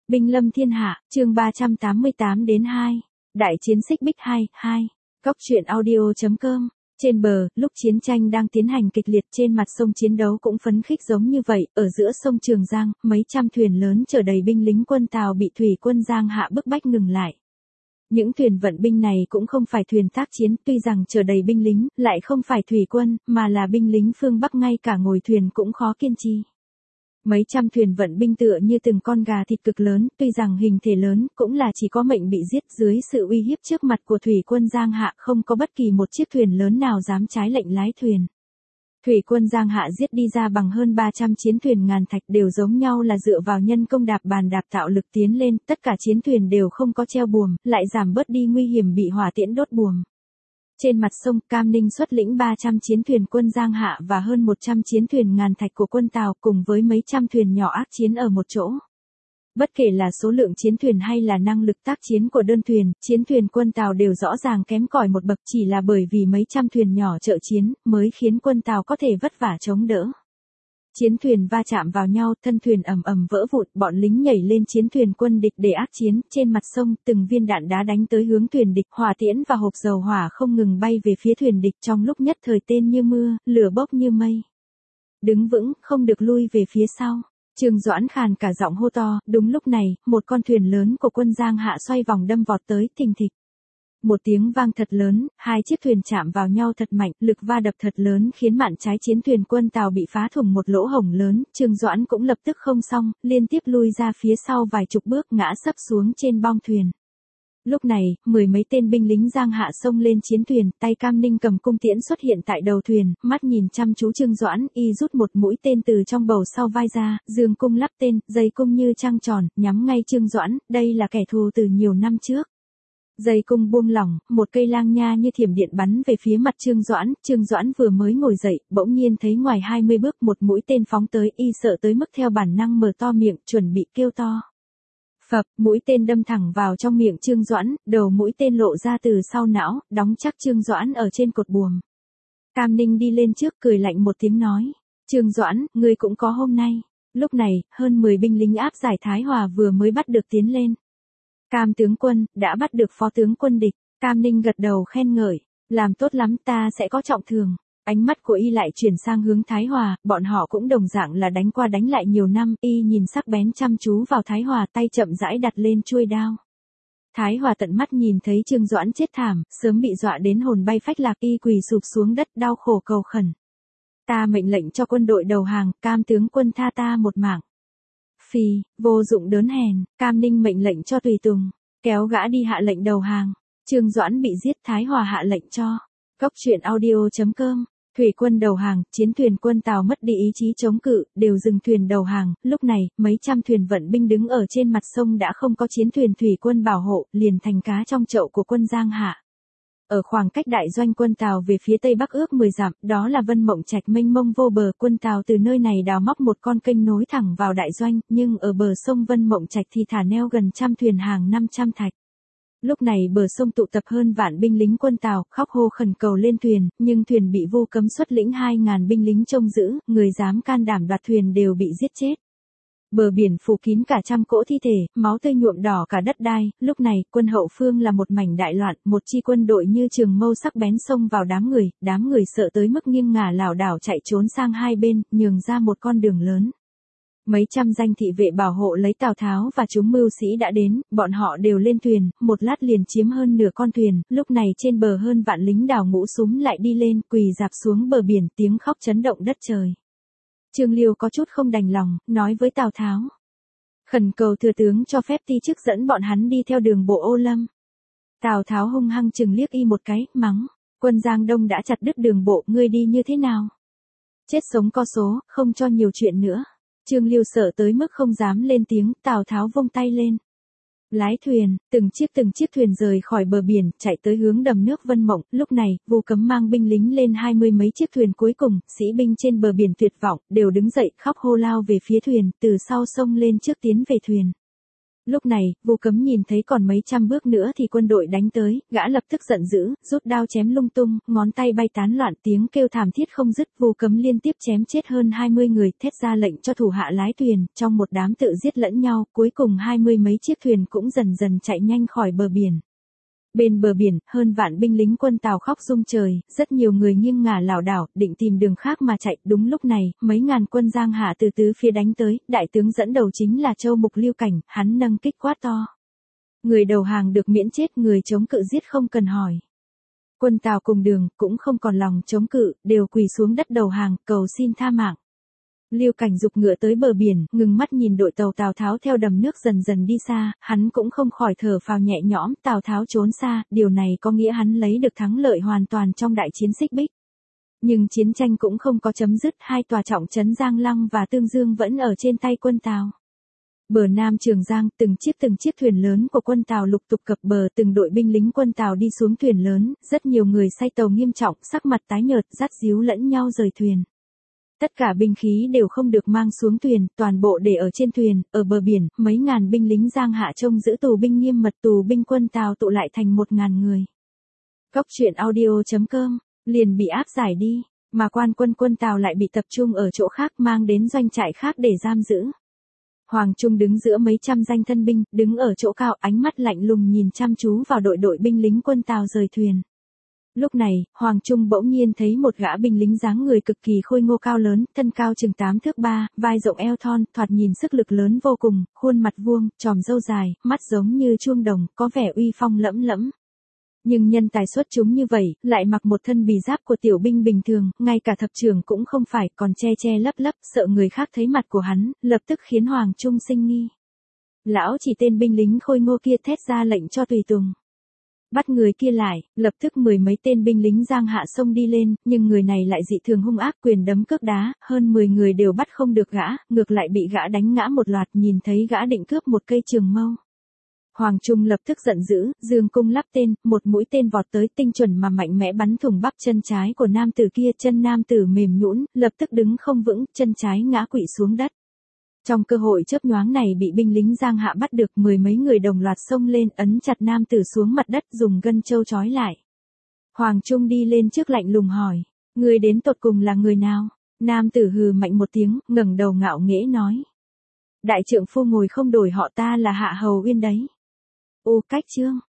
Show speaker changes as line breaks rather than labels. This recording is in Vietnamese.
Binh lâm thiên hạ, chương 388 đến 2. Đại chiến xích bích 2, 2. Góc truyện audio.com. Trên bờ, lúc chiến tranh đang tiến hành kịch liệt trên mặt sông chiến đấu cũng phấn khích giống như vậy, ở giữa sông Trường Giang, mấy trăm thuyền lớn chở đầy binh lính quân Tào bị thủy quân Giang Hạ bức bách ngừng lại. Những thuyền vận binh này cũng không phải thuyền tác chiến, tuy rằng chở đầy binh lính, lại không phải thủy quân, mà là binh lính phương Bắc, ngay cả ngồi thuyền cũng khó kiên trì. Mấy trăm thuyền vận binh tựa như từng con gà thịt cực lớn, tuy rằng hình thể lớn, cũng là chỉ có mệnh bị giết dưới sự uy hiếp trước mặt của thủy quân Giang Hạ, không có bất kỳ một chiếc thuyền lớn nào dám trái lệnh lái thuyền. Thủy quân Giang Hạ giết đi ra bằng hơn 300 chiến thuyền ngàn thạch, đều giống nhau là dựa vào nhân công đạp bàn đạp tạo lực tiến lên, tất cả chiến thuyền đều không có treo buồm, lại giảm bớt đi nguy hiểm bị hỏa tiễn đốt buồm. Trên mặt sông, Cam Ninh xuất lĩnh 300 chiến thuyền quân Giang Hạ và hơn 100 chiến thuyền ngàn thạch của quân Tào cùng với mấy trăm thuyền nhỏ ác chiến ở một chỗ. Bất kể là số lượng chiến thuyền hay là năng lực tác chiến của đơn thuyền, chiến thuyền quân Tào đều rõ ràng kém cỏi một bậc, chỉ là bởi vì mấy trăm thuyền nhỏ trợ chiến, mới khiến quân Tào có thể vất vả chống đỡ. Chiến thuyền va chạm vào nhau, thân thuyền ầm ầm vỡ vụn, bọn lính nhảy lên chiến thuyền quân địch để ác chiến, trên mặt sông, từng viên đạn đá đánh tới hướng thuyền địch, hỏa tiễn và hộp dầu hỏa không ngừng bay về phía thuyền địch, trong lúc nhất thời tên như mưa, lửa bốc như mây. Đứng vững, không được lui về phía sau. Trương Doãn khàn cả giọng hô to, đúng lúc này, một con thuyền lớn của quân Giang Hạ xoay vòng đâm vọt tới, thình thịch. Một tiếng vang thật lớn, hai chiếc thuyền chạm vào nhau thật mạnh, lực va đập thật lớn khiến mạn trái chiến thuyền quân Tào bị phá thủng một lỗ hổng lớn, Trương Doãn cũng lập tức không xong, liên tiếp lui ra phía sau vài chục bước, ngã sấp xuống trên bong thuyền. Lúc này, mười mấy tên binh lính Giang Hạ xông lên chiến thuyền, tay Cam Ninh cầm cung tiễn xuất hiện tại đầu thuyền, mắt nhìn chăm chú Trương Doãn, y rút một mũi tên từ trong bầu sau vai ra, dương cung lắp tên, dây cung như trăng tròn, nhắm ngay Trương Doãn, đây là kẻ thù từ nhiều năm trước. Dây cung buông lỏng, một cây lang nha như thiểm điện bắn về phía mặt Trương Doãn vừa mới ngồi dậy, bỗng nhiên thấy ngoài 20 bước một mũi tên phóng tới, y sợ tới mức theo bản năng mở to miệng, chuẩn bị kêu to. Phập, mũi tên đâm thẳng vào trong miệng Trương Doãn, đầu mũi tên lộ ra từ sau não, đóng chắc Trương Doãn ở trên cột buồm. Cam Ninh đi lên trước cười lạnh một tiếng nói, Trương Doãn, ngươi cũng có hôm nay. Lúc này, hơn 10 binh lính áp giải Thái Hòa vừa mới bắt được tiến lên. Cam tướng quân, đã bắt được phó tướng quân địch. Cam Ninh gật đầu khen ngợi, làm tốt lắm, ta sẽ có trọng thưởng. Ánh mắt của y lại chuyển sang hướng Thái Hòa, bọn họ cũng đồng dạng là đánh qua đánh lại nhiều năm, y nhìn sắc bén chăm chú vào Thái Hòa, tay chậm rãi đặt lên chuôi đao. Thái Hòa tận mắt nhìn thấy Trương Doãn chết thảm, sớm bị dọa đến hồn bay phách lạc, y quỳ sụp xuống đất đau khổ cầu khẩn. Ta mệnh lệnh cho quân đội đầu hàng, Cam tướng quân tha ta một mạng. Phì, vô dụng đớn hèn, Cam Ninh mệnh lệnh cho tùy tùng, kéo gã đi hạ lệnh đầu hàng. Trương Doãn bị giết, Thái Hòa hạ lệnh cho. Góc truyện audio.com. Thủy quân đầu hàng, chiến thuyền quân Tào mất đi ý chí chống cự, đều dừng thuyền đầu hàng, lúc này, mấy trăm thuyền vận binh đứng ở trên mặt sông đã không có chiến thuyền thủy quân bảo hộ, liền thành cá trong chậu của quân Giang Hạ. Ở khoảng cách đại doanh quân Tào về phía tây bắc ước 10 dặm, đó là Vân Mộng Trạch mênh mông vô bờ, quân Tào từ nơi này đào móc một con kênh nối thẳng vào đại doanh, nhưng ở bờ sông Vân Mộng Trạch thì thả neo gần trăm thuyền hàng 500 thạch. Lúc này bờ sông tụ tập hơn vạn binh lính quân Tào, khóc hô khẩn cầu lên thuyền, nhưng thuyền bị Vu Cấm xuất lĩnh 2.000 binh lính trông giữ, người dám can đảm đoạt thuyền đều bị giết chết. Bờ biển phủ kín cả trăm cỗ thi thể, máu tươi nhuộm đỏ cả đất đai, lúc này, quân hậu phương là một mảnh đại loạn, một chi quân đội như trường mâu sắc bén xông vào đám người sợ tới mức nghiêng ngả lảo đảo chạy trốn sang hai bên, nhường ra một con đường lớn. Mấy trăm danh thị vệ bảo hộ lấy Tào Tháo và chúng mưu sĩ đã đến, bọn họ đều lên thuyền, một lát liền chiếm hơn nửa con thuyền, lúc này trên bờ hơn vạn lính Đào Ngũ Súm lại đi lên, quỳ rạp xuống bờ biển, tiếng khóc chấn động đất trời. Trương Liêu có chút không đành lòng, nói với Tào Tháo. Khẩn cầu thừa tướng cho phép ti chức dẫn bọn hắn đi theo đường bộ Ô Lâm. Tào Tháo hung hăng chừng liếc y một cái, mắng, quân Giang Đông đã chặt đứt đường bộ, ngươi đi như thế nào? Chết sống có số, không cho nhiều chuyện nữa. Trương Liêu sợ tới mức không dám lên tiếng, Tào Tháo vung tay lên. Lái thuyền, từng chiếc thuyền rời khỏi bờ biển, chạy tới hướng đầm nước Vân Mộng, lúc này, Vu Cấm mang binh lính lên 20 mấy chiếc thuyền cuối cùng, sĩ binh trên bờ biển tuyệt vọng, đều đứng dậy khóc hô lao về phía thuyền, từ sau sông lên trước tiến về thuyền. Lúc này, Vu Cấm nhìn thấy còn mấy trăm bước nữa thì quân đội đánh tới, gã lập tức giận dữ, rút đao chém lung tung, ngón tay bay tán loạn, tiếng kêu thảm thiết không dứt. Vu Cấm liên tiếp chém chết hơn 20 người, thét ra lệnh cho thủ hạ lái thuyền, trong một đám tự giết lẫn nhau, cuối cùng 20 mấy chiếc thuyền cũng dần dần chạy nhanh khỏi bờ biển. Bên bờ biển, hơn vạn binh lính quân Tào khóc rung trời, rất nhiều người nghiêng ngả lảo đảo, định tìm đường khác mà chạy. Đúng lúc này, mấy ngàn quân Giang Hạ từ tứ phía đánh tới, đại tướng dẫn đầu chính là Châu Mục Lưu Cảnh, hắn nâng kích quát to. Người đầu hàng được miễn chết, người chống cự giết không cần hỏi. Quân Tào cùng đường, cũng không còn lòng chống cự, đều quỳ xuống đất đầu hàng, cầu xin tha mạng. Lưu Cảnh giục ngựa tới bờ biển, ngừng mắt nhìn đội tàu Tào Tháo theo đầm nước dần dần đi xa, hắn cũng không khỏi thở phào nhẹ nhõm. Tào Tháo trốn xa, điều này có nghĩa hắn lấy được thắng lợi hoàn toàn trong đại chiến Xích Bích. Nhưng chiến tranh cũng không có chấm dứt, hai tòa trọng trấn Giang Lăng và Tương Dương vẫn ở trên tay quân Tào. Bờ Nam Trường Giang, từng chiếc thuyền lớn của quân Tào lục tục cập bờ, từng đội binh lính quân Tào đi xuống thuyền lớn, rất nhiều người say tàu nghiêm trọng, sắc mặt tái nhợt, dắt díu lẫn nhau rời thuyền. Tất cả binh khí đều không được mang xuống thuyền, toàn bộ để ở trên thuyền. Ở bờ biển, mấy ngàn binh lính Giang Hạ trông giữ tù binh nghiêm mật, tù binh quân Tào tụ lại thành 1000 người. Góc truyện audio.com, liền bị áp giải đi, mà quân Tào lại bị tập trung ở chỗ khác, mang đến doanh trại khác để giam giữ. Hoàng Trung đứng giữa mấy trăm danh thân binh, đứng ở chỗ cao, ánh mắt lạnh lùng nhìn chăm chú vào đội binh lính quân Tào rời thuyền. Lúc này, Hoàng Trung bỗng nhiên thấy một gã binh lính dáng người cực kỳ khôi ngô cao lớn, thân cao chừng 8 thước 3, vai rộng eo thon, thoạt nhìn sức lực lớn vô cùng, khuôn mặt vuông, tròm râu dài, mắt giống như chuông đồng, có vẻ uy phong lẫm lẫm. Nhưng nhân tài xuất chúng như vậy, lại mặc một thân bì giáp của tiểu binh bình thường, ngay cả thập trưởng cũng không phải, còn che lấp, sợ người khác thấy mặt của hắn, lập tức khiến Hoàng Trung sinh nghi. Lão chỉ tên binh lính khôi ngô kia thét ra lệnh cho tùy tùng. Bắt người kia lại, lập tức 10 mấy tên binh lính Giang Hạ xông đi lên, nhưng người này lại dị thường hung ác, quyền đấm cước đá, hơn 10 người đều bắt không được gã, ngược lại bị gã đánh ngã một loạt. Nhìn thấy gã định cướp một cây trường mâu. Hoàng Trung lập tức giận dữ, dương cung lắp tên, một mũi tên vọt tới, tinh chuẩn mà mạnh mẽ bắn thủng bắp chân trái của nam tử kia. Chân nam tử mềm nhũn, lập tức đứng không vững, chân trái ngã quỵ xuống đất. Trong cơ hội chớp nhoáng này bị binh lính Giang Hạ bắt được, 10 mấy người đồng loạt xông lên, ấn chặt nam tử xuống mặt đất, dùng gân châu trói lại. Hoàng Trung đi lên trước lạnh lùng hỏi, người đến tột cùng là người nào? Nam tử hừ mạnh một tiếng, ngẩng đầu ngạo nghễ nói, đại trượng phu ngồi không đổi họ, ta là Hạ Hầu Uyên đấy. Ô Cách Chương